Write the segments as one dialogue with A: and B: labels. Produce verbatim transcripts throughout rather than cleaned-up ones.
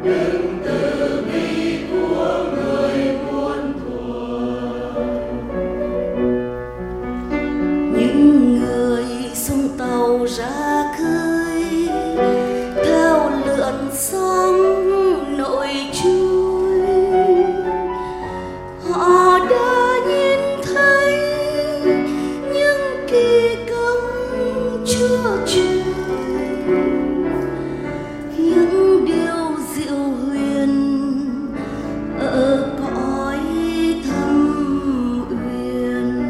A: Những người sông tàu ra khơi theo lượn sóng nổi trôi, họ đã nhìn thấy những kỳ công Chúa Trời, những điều diệu huyền ở cõi thâm uyên.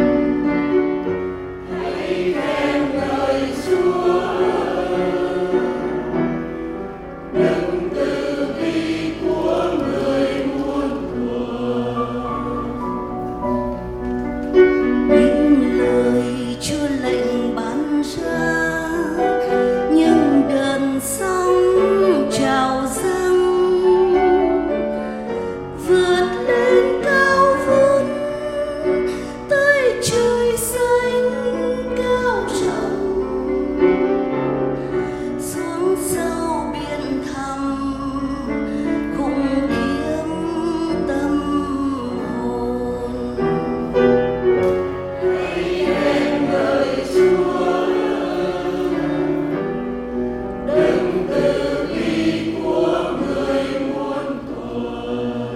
A: Hãy khen ngợi Chúa, đấng từ bi của người muôn thuở. Những lời Chúa lệnh ban ra, những đợt sóng trào dâng vượt lên cao vút tới trời xanh cao rộng, xuống sâu biển thẳm khủng khiếp tâm hồn. Hãy khen ngợi Chúa, đấng từ bi của người muôn thuở.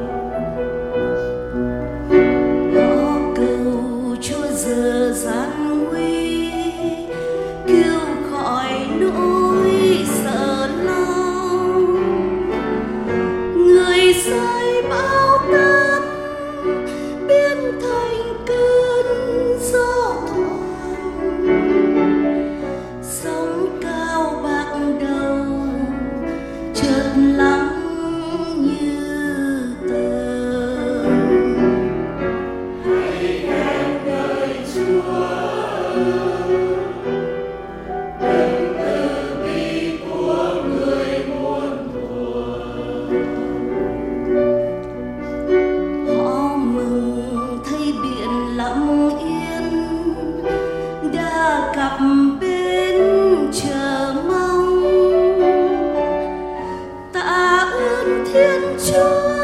A: Họ cầu Chúa giờ gian nguy, kêu khỏi nỗi sợ lo. Người sai bão táp biến thành cơn gió thoảng, sóng cao bạc đầu chợt lắng như tờ. Hãy khen ngợi Chúa, đấng từ bi của người muôn thuở. Họ mừng thấy biển lặng yên đã cập bến chờ mong. Tạ ơn Thiên Chúa